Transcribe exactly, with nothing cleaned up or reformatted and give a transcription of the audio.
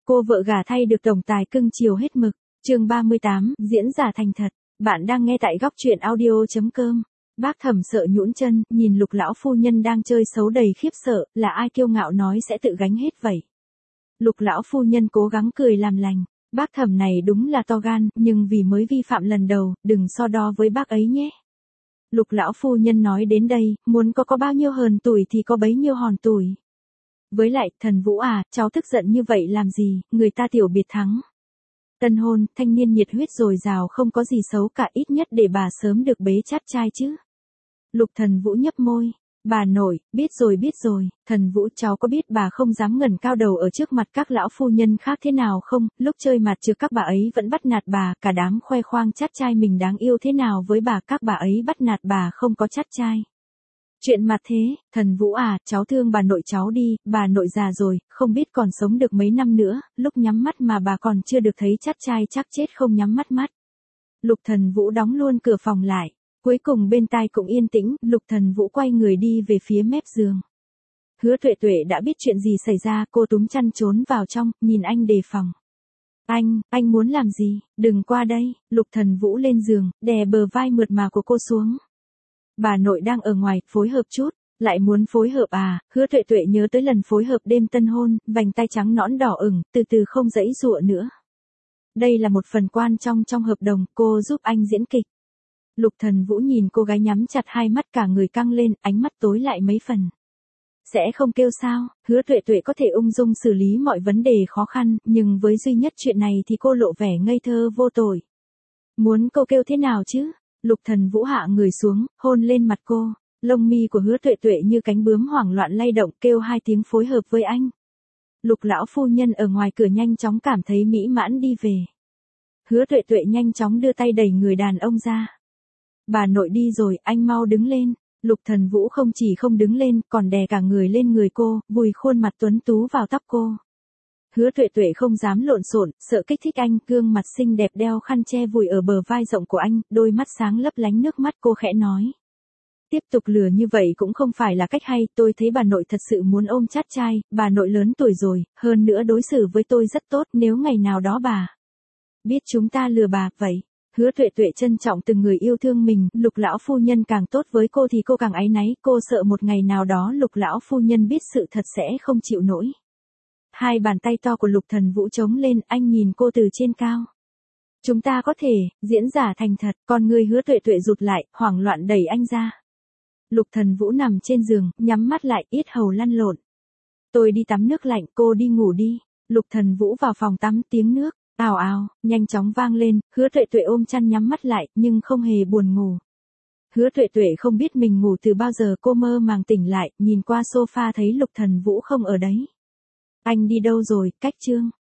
cô vợ gả thay được tổng tài cưng chiều hết mực. Chương ba mươi tám, diễn giả thành thật. Bạn đang nghe tại góc truyện audio chấm com. Bác Thẩm sợ nhũn chân, nhìn Lục lão phu nhân đang chơi xấu đầy khiếp sợ, là ai kiêu ngạo nói sẽ tự gánh hết vậy. Lục lão phu nhân cố gắng cười làm lành. Bác Thẩm này đúng là to gan, nhưng vì mới vi phạm lần đầu, đừng so đo với bác ấy nhé. Lục lão phu nhân nói đến đây, muốn có có bao nhiêu hờn tuổi thì có bấy nhiêu hòn tuổi. Với lại, thần Vũ à, cháu tức giận như vậy làm gì, người ta tiểu biệt thắng. Tân hôn, thanh niên nhiệt huyết dồi dào không có gì xấu cả, ít nhất để bà sớm được bế chát trai chứ. Lục Thần Vũ nhấp môi. Bà nội, biết rồi biết rồi, Thần Vũ cháu có biết bà không dám ngẩng cao đầu ở trước mặt các lão phu nhân khác thế nào không, lúc chơi mặt trược các bà ấy vẫn bắt nạt bà, cả đám khoe khoang chát trai mình đáng yêu thế nào với bà, các bà ấy bắt nạt bà không có chát trai. Chuyện mặt thế, Thần Vũ à, cháu thương bà nội cháu đi, bà nội già rồi, không biết còn sống được mấy năm nữa, lúc nhắm mắt mà bà còn chưa được thấy chát trai chắc chết không nhắm mắt mắt. Lục Thần Vũ đóng luôn cửa phòng lại. Cuối cùng bên tai cũng yên tĩnh, Lục Thần Vũ quay người đi về phía mép giường. Hứa Tuệ Tuệ đã biết chuyện gì xảy ra, cô túm chăn trốn vào trong, nhìn anh đề phòng. Anh, anh muốn làm gì, đừng qua đây, Lục Thần Vũ lên giường, đè bờ vai mượt mà của cô xuống. Bà nội đang ở ngoài, phối hợp chút, lại muốn phối hợp à, Hứa Tuệ Tuệ nhớ tới lần phối hợp đêm tân hôn, vành tay trắng nõn đỏ ửng, từ từ không giãy giụa nữa. Đây là một phần quan trọng trong hợp đồng, cô giúp anh diễn kịch. Lục Thần Vũ nhìn cô gái nhắm chặt hai mắt cả người căng lên, ánh mắt tối lại mấy phần. Sẽ không kêu sao, Hứa Tuệ Tuệ có thể ung dung xử lý mọi vấn đề khó khăn, nhưng với duy nhất chuyện này thì cô lộ vẻ ngây thơ vô tội. Muốn cô kêu thế nào chứ? Lục Thần Vũ hạ người xuống, hôn lên mặt cô, lông mi của Hứa Tuệ Tuệ như cánh bướm hoảng loạn lay động, kêu hai tiếng phối hợp với anh. Lục lão phu nhân ở ngoài cửa nhanh chóng cảm thấy mỹ mãn đi về. Hứa Tuệ Tuệ nhanh chóng đưa tay đẩy người đàn ông ra. Bà nội đi rồi, anh mau đứng lên. Lục Thần Vũ không chỉ không đứng lên, còn đè cả người lên người cô, vùi khuôn mặt tuấn tú vào tóc cô. Hứa Tuệ Tuệ không dám lộn xộn, sợ kích thích anh, gương mặt xinh đẹp đeo khăn che vùi ở bờ vai rộng của anh, đôi mắt sáng lấp lánh nước mắt, cô khẽ nói. Tiếp tục lừa như vậy cũng không phải là cách hay, tôi thấy bà nội thật sự muốn ôm chát trai, bà nội lớn tuổi rồi, hơn nữa đối xử với tôi rất tốt, nếu ngày nào đó bà biết chúng ta lừa bà, vậy. Hứa Tuệ Tuệ trân trọng từng người yêu thương mình, Lục lão phu nhân càng tốt với cô thì cô càng áy náy, cô sợ một ngày nào đó Lục lão phu nhân biết sự thật sẽ không chịu nổi. Hai bàn tay to của Lục Thần Vũ chống lên, anh nhìn cô từ trên cao. Chúng ta có thể diễn giả thành thật, còn người Hứa Tuệ Tuệ rụt lại, hoảng loạn đẩy anh ra. Lục Thần Vũ nằm trên giường, nhắm mắt lại, yết hầu lăn lộn. Tôi đi tắm nước lạnh, cô đi ngủ đi. Lục Thần Vũ vào phòng tắm, tiếng nước ào ào, nhanh chóng vang lên, Hứa Tuệ Tuệ ôm chăn nhắm mắt lại, nhưng không hề buồn ngủ. Hứa Tuệ Tuệ không biết mình ngủ từ bao giờ, cô mơ màng tỉnh lại, nhìn qua sofa thấy Lục Thần Vũ không ở đấy. Anh đi đâu rồi, cách chương.